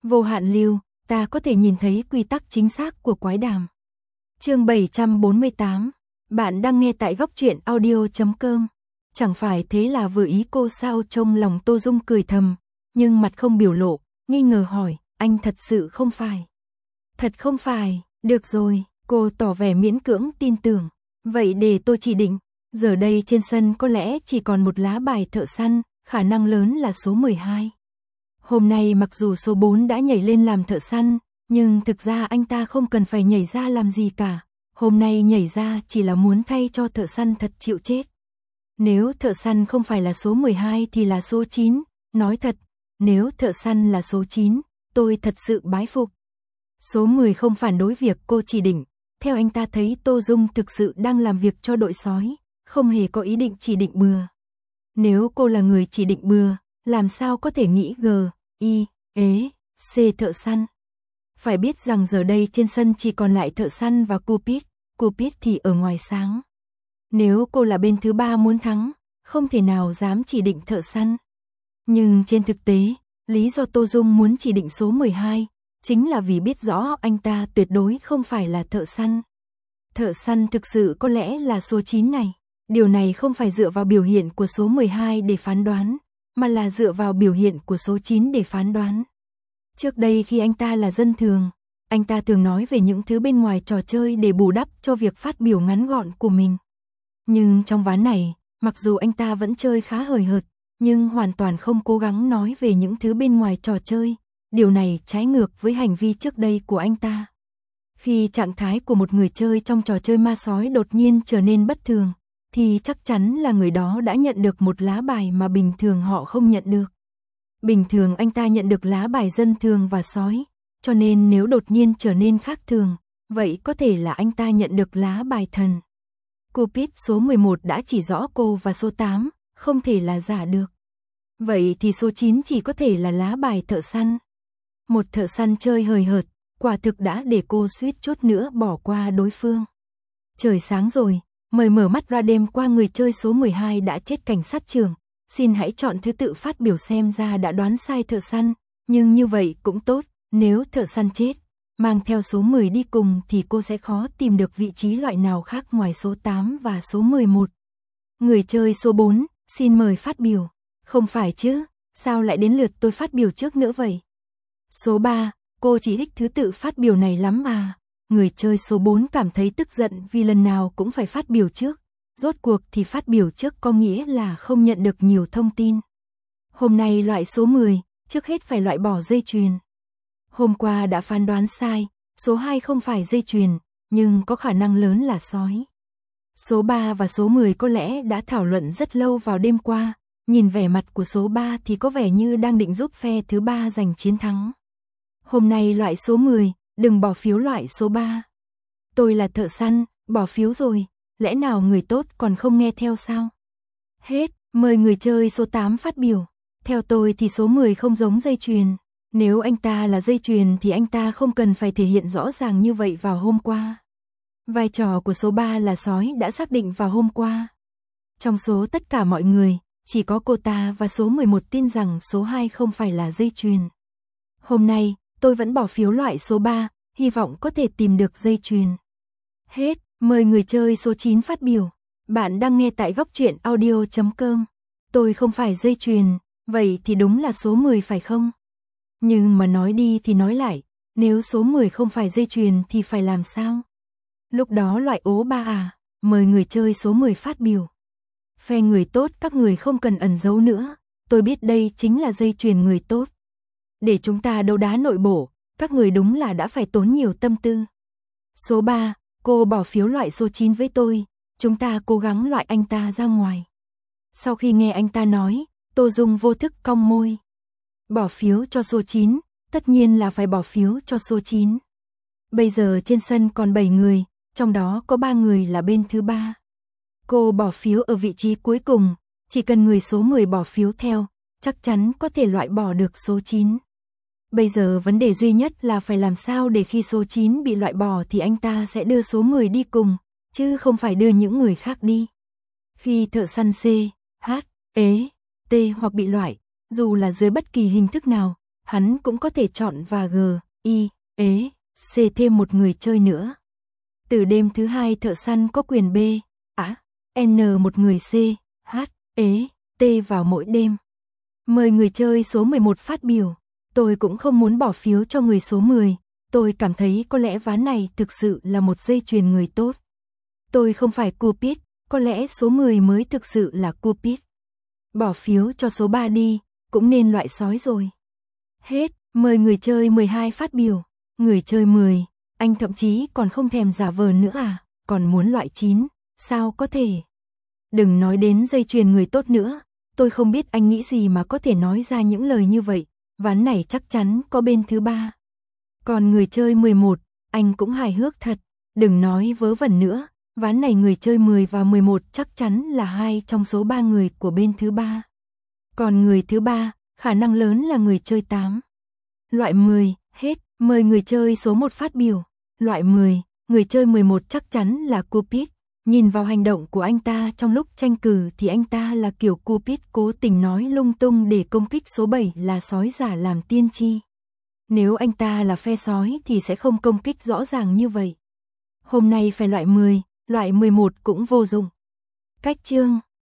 Vô hạn lưu, ta có thể nhìn thấy quy tắc chính xác của quái đàm. Chương 748. Bạn đang nghe tại góc truyện audio.com. Chẳng phải thế là vừa ý cô sao? Trong lòng Tô Dung cười thầm, nhưng mặt không biểu lộ, nghi ngờ hỏi, anh thật sự không phải? Thật không phải, được rồi, cô tỏ vẻ miễn cưỡng tin tưởng. Vậy để tôi chỉ định, giờ đây trên sân có lẽ chỉ còn một lá bài thợ săn, khả năng lớn là số 12. Hôm nay mặc dù số 4 đã nhảy lên làm thợ săn, nhưng thực ra anh ta không cần phải nhảy ra làm gì cả. Hôm nay nhảy ra chỉ là muốn thay cho thợ săn thật chịu chết. Nếu thợ săn không phải là số 12 thì là số 9, nói thật, nếu thợ săn là số 9, tôi thật sự bái phục. Số 10 không phản đối việc cô chỉ định, theo anh ta thấy Tô Dung thực sự đang làm việc cho đội sói, không hề có ý định chỉ định bừa. Nếu cô là người chỉ định bừa, làm sao có thể nghĩ G, I, E, C thợ săn. Phải biết rằng giờ đây trên sân chỉ còn lại thợ săn và Cupid thì ở ngoài sáng. Nếu cô là bên thứ ba muốn thắng, không thể nào dám chỉ định thợ săn. Nhưng trên thực tế, lý do Tô Dung muốn chỉ định số 12, chính là vì biết rõ anh ta tuyệt đối không phải là thợ săn. Thợ săn thực sự có lẽ là số 9 này. Điều này không phải dựa vào biểu hiện của số 12 để phán đoán, mà là dựa vào biểu hiện của số 9 để phán đoán. Trước đây khi anh ta là dân thường, anh ta thường nói về những thứ bên ngoài trò chơi để bù đắp cho việc phát biểu ngắn gọn của mình. Nhưng trong ván này, mặc dù anh ta vẫn chơi khá hời hợt, nhưng hoàn toàn không cố gắng nói về những thứ bên ngoài trò chơi. Điều này trái ngược với hành vi trước đây của anh ta. Khi trạng thái của một người chơi trong trò chơi ma sói đột nhiên trở nên bất thường, thì chắc chắn là người đó đã nhận được một lá bài mà bình thường họ không nhận được. Bình thường anh ta nhận được lá bài dân thường và sói, cho nên nếu đột nhiên trở nên khác thường, vậy có thể là anh ta nhận được lá bài thần. Cupid số 11 đã chỉ rõ cô và số 8, không thể là giả được. Vậy thì số 9 chỉ có thể là lá bài thợ săn. Một thợ săn chơi hời hợt, quả thực đã để cô suýt chút nữa bỏ qua đối phương. Trời sáng rồi, mời mở mắt ra. Đêm qua người chơi số 12 đã chết. Cảnh sát trưởng, xin hãy chọn thứ tự phát biểu xem ra đã đoán sai thợ săn, nhưng như vậy cũng tốt, nếu thợ săn chết, mang theo số 10 đi cùng thì cô sẽ khó tìm được vị trí loại nào khác ngoài số 8 và số 11. Người chơi số 4, xin mời phát biểu. Không phải chứ, sao lại đến lượt tôi phát biểu trước nữa vậy? Số 3, cô chỉ thích thứ tự phát biểu này lắm à? Người chơi số 4 cảm thấy tức giận vì lần nào cũng phải phát biểu trước. Rốt cuộc thì phát biểu trước có nghĩa là không nhận được nhiều thông tin. Hôm nay loại số 10, trước hết phải loại bỏ dây chuyền. Hôm qua đã phán đoán sai, số 2 không phải dây chuyền, nhưng có khả năng lớn là sói. Số 3 và số 10 có lẽ đã thảo luận rất lâu vào đêm qua, nhìn vẻ mặt của số 3 thì có vẻ như đang định giúp phe thứ 3 giành chiến thắng. Hôm nay loại số 10, đừng bỏ phiếu loại số 3. Tôi là thợ săn, bỏ phiếu rồi, lẽ nào người tốt còn không nghe theo sao? Hết, mời người chơi số 8 phát biểu. Theo tôi thì số 10 không giống dây chuyền. Nếu anh ta là dây chuyền thì anh ta không cần phải thể hiện rõ ràng như vậy vào hôm qua. Vai trò của số 3 là sói đã xác định vào hôm qua. Trong số tất cả mọi người, chỉ có cô ta và số 11 tin rằng số 2 không phải là dây chuyền. Hôm nay, tôi vẫn bỏ phiếu loại số 3, hy vọng có thể tìm được dây chuyền. Hết, mời người chơi số 9 phát biểu. Bạn đang nghe tại góc truyện audio.com. Tôi không phải dây chuyền, vậy thì đúng là số 10 phải không? Nhưng mà nói đi thì nói lại, nếu số 10 không phải dây chuyền thì phải làm sao? Lúc đó loại ố 3 à, mời người chơi số 10 phát biểu. Phe người tốt các người không cần ẩn giấu nữa, tôi biết đây chính là dây chuyền người tốt. Để chúng ta đấu đá nội bộ, các người đúng là đã phải tốn nhiều tâm tư. Số 3, cô bỏ phiếu loại số 9 với tôi, chúng ta cố gắng loại anh ta ra ngoài. Sau khi nghe anh ta nói, Tô Dung vô thức cong môi. Bỏ phiếu cho số 9, tất nhiên là phải bỏ phiếu cho số 9. Bây giờ trên sân còn 7 người, trong đó có 3 người là bên thứ 3. Cô bỏ phiếu ở vị trí cuối cùng, chỉ cần người số 10 bỏ phiếu theo, chắc chắn có thể loại bỏ được số 9. Bây giờ vấn đề duy nhất là phải làm sao để khi số 9 bị loại bỏ thì anh ta sẽ đưa số 10 đi cùng, chứ không phải đưa những người khác đi. Khi thợ săn C, H, E, T hoặc bị loại, dù là dưới bất kỳ hình thức nào, hắn cũng có thể chọn và G, I, E, C thêm một người chơi nữa. Từ đêm thứ 2 thợ săn có quyền B, A, N một người C, H, E, T vào mỗi đêm. Mời người chơi số 11 phát biểu. Tôi cũng không muốn bỏ phiếu cho người số 10. Tôi cảm thấy có lẽ ván này thực sự là một dây chuyền người tốt. Tôi không phải Cupid, có lẽ số 10 mới thực sự là Cupid. Bỏ phiếu cho số 3 đi, cũng nên loại sói rồi. Hết, mời người chơi 12 phát biểu. Người chơi 10, anh thậm chí còn không thèm giả vờ nữa à, còn muốn loại 9, sao có thể. Đừng nói đến dây chuyền người tốt nữa, tôi không biết anh nghĩ gì mà có thể nói ra những lời như vậy, ván này chắc chắn có bên thứ 3. Còn người chơi 11, anh cũng hài hước thật, đừng nói vớ vẩn nữa, ván này người chơi 10 và 11 chắc chắn là 2 trong số 3 người của bên thứ 3. Còn người thứ 3, khả năng lớn là người chơi 8. Loại 10, hết, mời người chơi số 1 phát biểu. Loại 10, người chơi 11 chắc chắn là Cupid. Nhìn vào hành động của anh ta trong lúc tranh cử thì anh ta là kiểu Cupid cố tình nói lung tung để công kích số 7 là sói giả làm tiên tri. Nếu anh ta là phe sói thì sẽ không công kích rõ ràng như vậy. Hôm nay phải loại 10, loại 11 cũng vô dụng. Cách chương